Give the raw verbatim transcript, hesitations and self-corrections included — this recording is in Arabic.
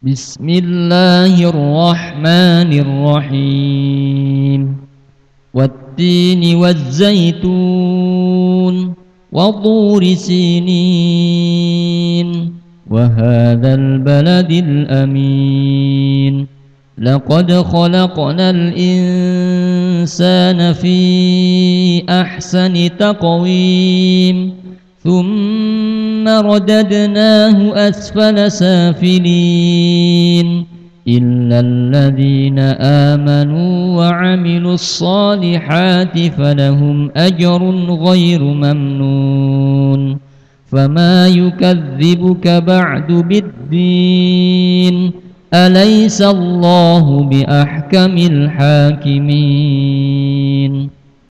بسم الله الرحمن الرحيم والتين والزيتون وطور سينين وهذا البلد الأمين لقد خلقنا الإنسان في أحسن تقويم ثم رددناه أسفل سافلين إلا الذين آمنوا وعملوا الصالحات فلهم أجر غير ممنون فما يكذبك بعد بالدين أليس الله بأحكم الحاكمين